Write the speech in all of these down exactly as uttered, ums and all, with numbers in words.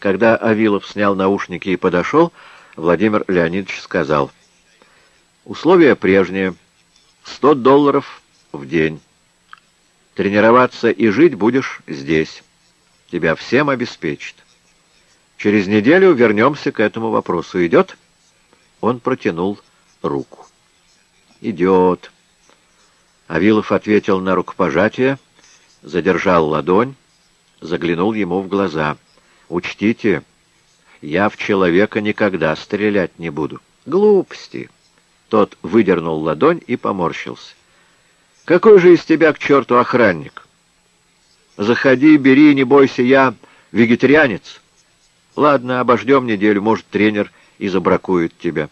Когда Авилов снял наушники и подошел, Владимир Леонидович сказал: «Условия прежние. Сто долларов в день. Тренироваться и жить будешь здесь. Тебя всем обеспечат. Через неделю вернемся к этому вопросу. Идет?» Он протянул руку. «Идет». Авилов ответил на рукопожатие, задержал ладонь, заглянул ему в глаза. «Учтите, я в человека никогда стрелять не буду». «Глупости!» Тот выдернул ладонь и поморщился. «Какой же из тебя к черту охранник? Заходи, бери, не бойся, я вегетарианец. Ладно, обождем неделю, может, тренер и забракует тебя».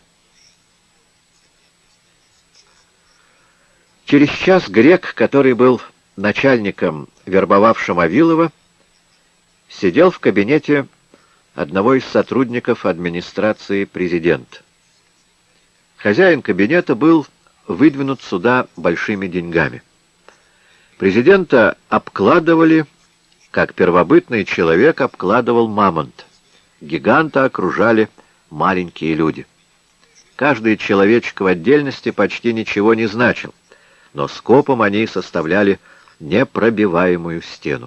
Через час Грек, который был начальником, вербовавшим Авилова, сидел в кабинете одного из сотрудников администрации президента. Хозяин кабинета был выдвинут сюда большими деньгами. Президента обкладывали, как первобытный человек обкладывал мамонт. Гиганта окружали маленькие люди. Каждый человечек в отдельности почти ничего не значил, но скопом они составляли непробиваемую стену.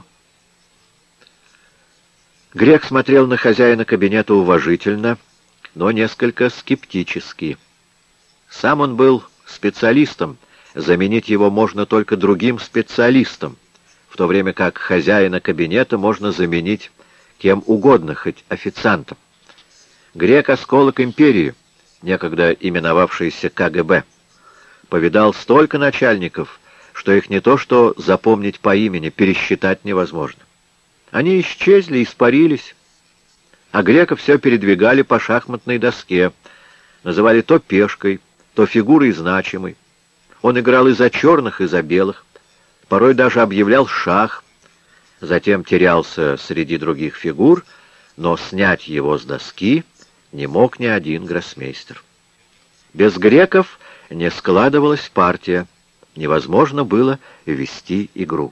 Грек смотрел на хозяина кабинета уважительно, но несколько скептически. Сам он был специалистом, заменить его можно только другим специалистом, в то время как хозяина кабинета можно заменить кем угодно, хоть официантом. Грек — осколок империи, некогда именовавшийся ка гэ бэ. Повидал столько начальников, что их не то что запомнить по имени, пересчитать невозможно. Они исчезли, испарились, а Грека все передвигали по шахматной доске, называли то пешкой, то фигурой значимой. Он играл и за черных, и за белых, порой даже объявлял шах, затем терялся среди других фигур, но снять его с доски не мог ни один гроссмейстер. Без греков не складывалась партия, невозможно было вести игру.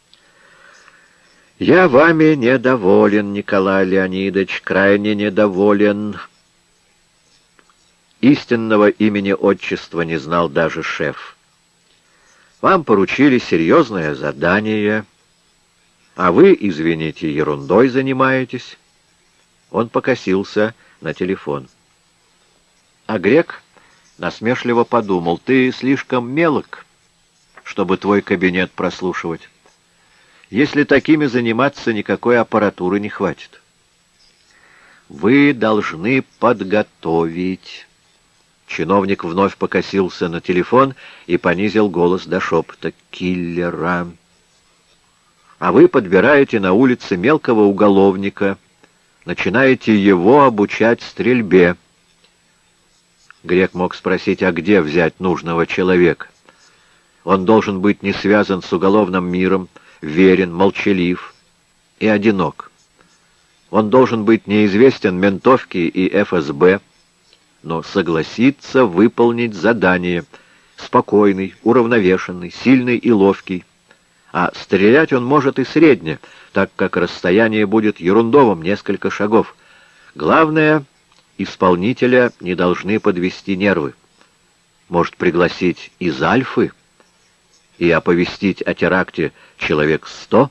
«Я вами недоволен, Николай Леонидович, крайне недоволен». Истинного имени-отчества не знал даже шеф. «Вам поручили серьезное задание, а вы, извините, ерундой занимаетесь». Он покосился на телефон. А Грек насмешливо подумал: «Ты слишком мелок, чтобы твой кабинет прослушивать. Если такими заниматься, никакой аппаратуры не хватит. Вы должны подготовить». Чиновник вновь покосился на телефон и понизил голос до шепота: «Киллера. А вы подбираете на улице мелкого уголовника, начинаете его обучать стрельбе». Грек мог спросить, а где взять нужного человека? Он должен быть не связан с уголовным миром, верен, молчалив и одинок. Он должен быть неизвестен ментовке и эф эс бэ, но согласиться выполнить задание, спокойный, уравновешенный, сильный и ловкий. А стрелять он может и средне, так как расстояние будет ерундовым, несколько шагов. Главное, исполнителя не должны подвести нервы. Может пригласить из Альфы и оповестить о теракте человек сто?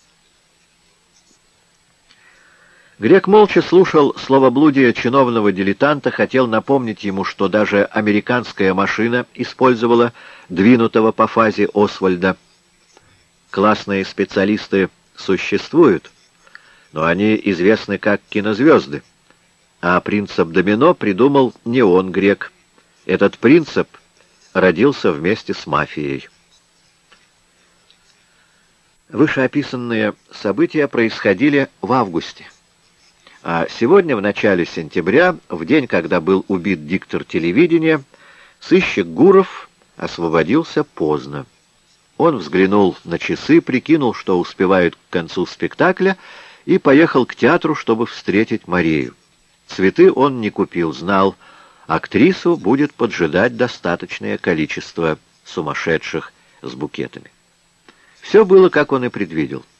Грек молча слушал словоблудие чиновного дилетанта, хотел напомнить ему, что даже американская машина использовала двинутого по фазе Освальда. Классные специалисты существуют, но они известны как кинозвезды. А принцип домино придумал не он, Грек. Этот принцип родился вместе с мафией. Вышеописанные события происходили в августе. А сегодня, в начале сентября, в день, когда был убит диктор телевидения, сыщик Гуров освободился поздно. Он взглянул на часы, прикинул, что успевает к концу спектакля, и поехал к театру, чтобы встретить Марию. Цветы он не купил, знал, актрису будет поджидать достаточное количество сумасшедших с букетами. Все было, как он и предвидел.